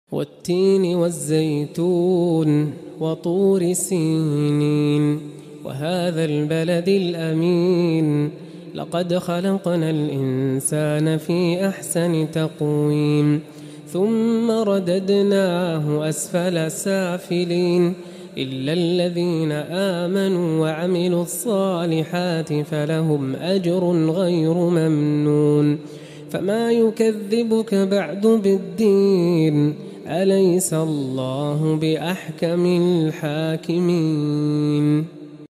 والتين والزيتون وطور سينين وهذا البلد الأمين لقد خلقنا الإنسان في أحسن تقويم ثم رددناه أسفل سافلين إلا الذين آمنوا وعملوا الصالحات فلهم أجر غير ممنون فما يكذبك بعد بالدين أليس الله بأحكم الحاكمين.